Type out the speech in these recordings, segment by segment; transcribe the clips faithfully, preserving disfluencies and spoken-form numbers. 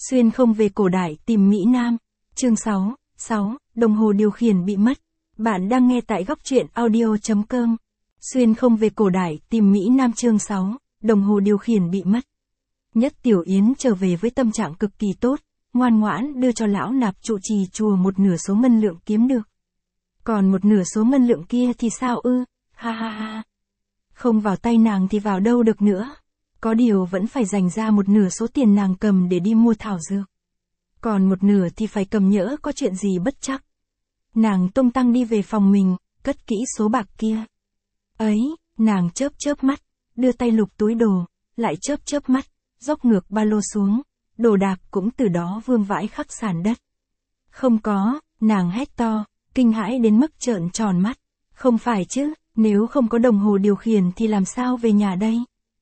Xuyên không về cổ đại tìm Mỹ Nam. Chương sáu, sáu, đồng hồ điều khiển bị mất. Bạn đang nghe tại góc truyện audio chấm com. Xuyên không về cổ đại tìm Mỹ Nam chương sáu, đồng hồ điều khiển bị mất. Nhất Tiểu Yến trở về với tâm trạng cực kỳ tốt, ngoan ngoãn đưa cho lão nạp trụ trì chùa một nửa số ngân lượng kiếm được. Còn một nửa số ngân lượng kia thì sao ư, ha ha ha. Không vào tay nàng thì vào đâu được nữa. Có điều vẫn phải dành ra một nửa số tiền nàng cầm để đi mua thảo dược. Còn một nửa thì phải cầm nhỡ có chuyện gì bất chắc. Nàng tung tăng đi về phòng mình, cất kỹ số bạc kia. Ấy, nàng chớp chớp mắt, đưa tay lục túi đồ, lại chớp chớp mắt, dốc ngược ba lô xuống, đồ đạc cũng từ đó vương vãi khắp sàn đất. Không có, nàng hét to, kinh hãi đến mức trợn tròn mắt. Không phải chứ, nếu không có đồng hồ điều khiển thì làm sao về nhà đây?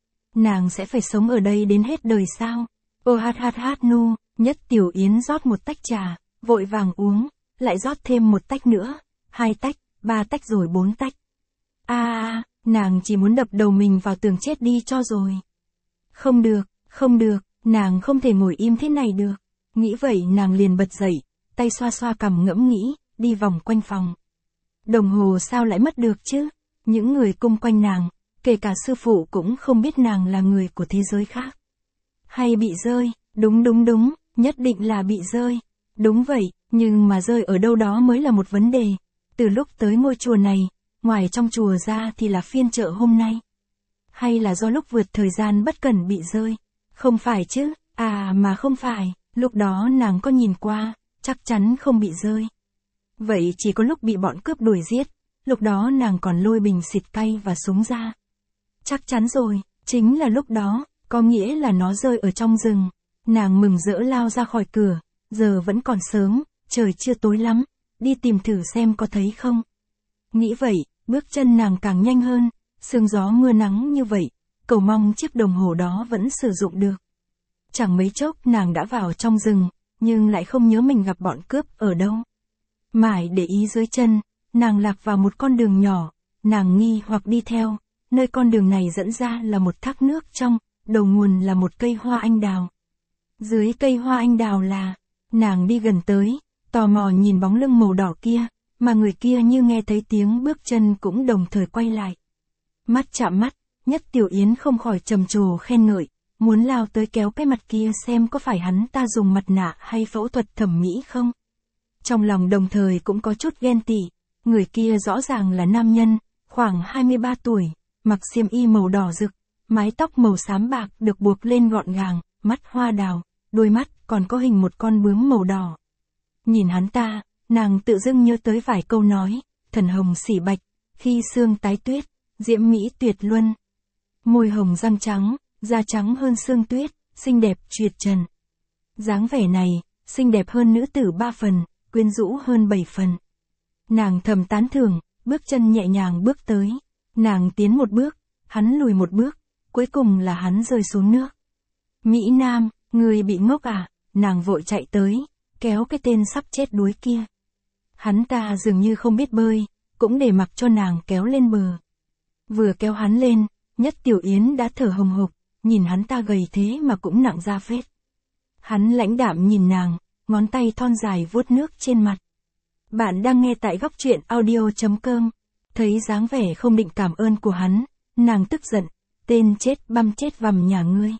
Nàng sẽ phải sống ở đây đến hết đời sao? Ô hát hát hát nu, Nhất Tiểu Yến rót một tách trà, vội vàng uống, lại rót thêm một tách nữa, hai tách, ba tách rồi bốn tách. A à, nàng chỉ muốn đập đầu mình vào tường chết đi cho rồi. Không được, không được, nàng không thể ngồi im thế này được. Nghĩ vậy nàng liền bật dậy, tay xoa xoa cằm ngẫm nghĩ, đi vòng quanh phòng. Đồng hồ sao lại mất được chứ? Những người cung quanh nàng, kể cả sư phụ cũng không biết nàng là người của thế giới khác. Hay bị rơi, đúng đúng đúng, nhất định là bị rơi. Đúng vậy, nhưng mà rơi ở đâu đó mới là một vấn đề. Từ lúc tới ngôi chùa này, ngoài trong chùa ra thì là phiên chợ hôm nay. Hay là do lúc vượt thời gian bất cẩn bị rơi? Không phải chứ, à mà không phải, lúc đó nàng có nhìn qua, chắc chắn không bị rơi. Vậy chỉ có lúc bị bọn cướp đuổi giết, lúc đó nàng còn lôi bình xịt cay và súng ra. Chắc chắn rồi, chính là lúc đó, có nghĩa là nó rơi ở trong rừng. Nàng mừng rỡ lao ra khỏi cửa, giờ vẫn còn sớm, trời chưa tối lắm, đi tìm thử xem có thấy không. Nghĩ vậy, bước chân nàng càng nhanh hơn, sương gió mưa nắng như vậy, cầu mong chiếc đồng hồ đó vẫn sử dụng được. Chẳng mấy chốc nàng đã vào trong rừng, nhưng lại không nhớ mình gặp bọn cướp ở đâu. Mãi để ý dưới chân, nàng lạc vào một con đường nhỏ, nàng nghi hoặc đi theo, nơi con đường này dẫn ra là một thác nước trong, đầu nguồn là một cây hoa anh đào. Dưới cây hoa anh đào là, nàng đi gần tới, tò mò nhìn bóng lưng màu đỏ kia, mà người kia như nghe thấy tiếng bước chân cũng đồng thời quay lại. Mắt chạm mắt, Nhất Tiểu Yến không khỏi trầm trồ khen ngợi, muốn lao tới kéo cái mặt kia xem có phải hắn ta dùng mặt nạ hay phẫu thuật thẩm mỹ không. Trong lòng đồng thời cũng có chút ghen tị, người kia rõ ràng là nam nhân, khoảng hai mươi ba tuổi, mặc xiêm y màu đỏ rực, mái tóc màu xám bạc được buộc lên gọn gàng, mắt hoa đào, đôi mắt còn có hình một con bướm màu đỏ. Nhìn hắn ta, nàng tự dưng nhớ tới vài câu nói, thần hồng xỉ bạch, khi xương tái tuyết, diễm mỹ tuyệt luân. Môi hồng răng trắng, da trắng hơn xương tuyết, xinh đẹp tuyệt trần. Dáng vẻ này, xinh đẹp hơn nữ tử ba phần, quyến rũ hơn bảy phần. Nàng thầm tán thưởng, bước chân nhẹ nhàng bước tới. Nàng tiến một bước, hắn lùi một bước, cuối cùng là hắn rơi xuống nước. Mỹ Nam, người bị ngốc à? Nàng vội chạy tới, kéo cái tên sắp chết đuối kia. Hắn ta dường như không biết bơi, cũng để mặc cho nàng kéo lên bờ. Vừa kéo hắn lên, Nhất Tiểu Yến đã thở hồng hộc, nhìn hắn ta gầy thế mà cũng nặng da phết. Hắn lãnh đạm nhìn nàng, ngón tay thon dài vuốt nước trên mặt. Bạn đang nghe tại góc truyện audio chấm com. Thấy dáng vẻ không định cảm ơn của hắn, nàng tức giận, tên chết băm chết vằm nhà ngươi.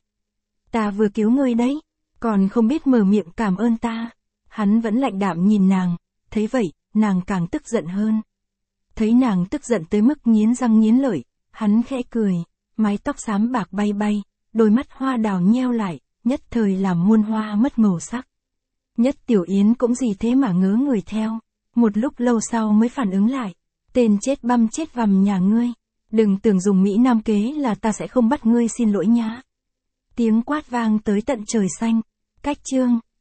Ta vừa cứu ngươi đấy, còn không biết mở miệng cảm ơn ta. Hắn vẫn lạnh đạm nhìn nàng, thấy vậy, nàng càng tức giận hơn. Thấy nàng tức giận tới mức nghiến răng nghiến lợi, hắn khẽ cười, mái tóc xám bạc bay bay, đôi mắt hoa đào nheo lại, nhất thời làm muôn hoa mất màu sắc. Nhất Tiểu Yến cũng gì thế mà ngớ người theo, một lúc lâu sau mới phản ứng lại, tên chết băm chết vằm nhà ngươi, đừng tưởng dùng Mỹ Nam kế là ta sẽ không bắt ngươi xin lỗi nhá. Tiếng quát vang tới tận trời xanh, cách chương.